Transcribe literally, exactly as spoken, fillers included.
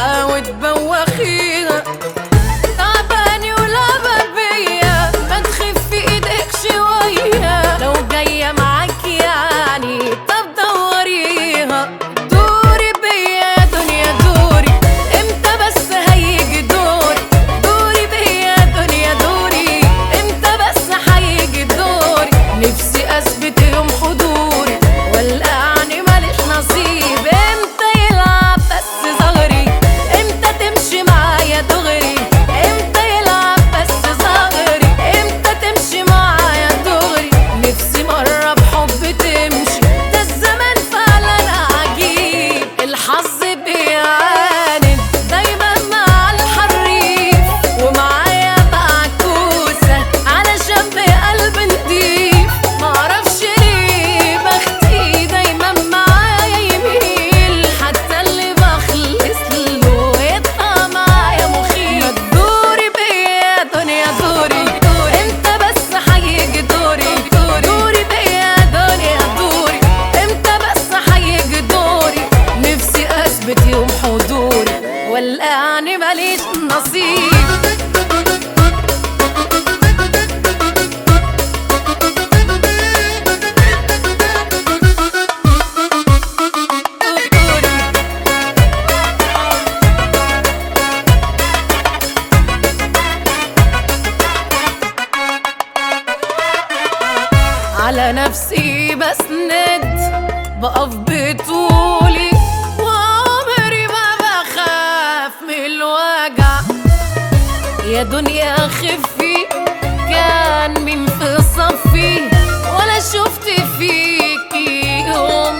بيها وتبوخيها، تعباني ولعبة بيا، ما تخفي ايدك شوية، لو جاية معاك يعني طب دوريها. دوري بيا يا دنيا دوري، امتى بس هيجي دوري؟ دوري بيا يا دنيا دوري، امتى بس هيجي دوري؟ نفسي اثبت يوم حضوري والقعني ماليش نصيب، امتى يلعب بس ظهري؟ امتى تمشي معايا دغري؟ امتى يلعب بس ظهري؟ امتى تمشي معايا دغري؟ نفسي مرة بحب تمشي، ده الزمان فعلا عجيب، الحظ بيعاند دايما مع الحريف، ومعايا معكوسة علشان بقلب نضيف، معرفش ليه بختي دايما معايا يميل، حتى اللي بخلص له يطلع معايا مخيف. ما تدوري بيا يا دنيا دوري، امتى بس هيجي دوري؟ دوري بيا يا دنيا دوري، امتى بس هيجي دوري؟ نفسي اثبت يوم حضوري والقعني ماليش نصيب. على نفسي بسند، بقف بطولي، وعمري ما بخاف من الوجع. يا دنيا خفي، كان مين في صفي ولا شفت فيكي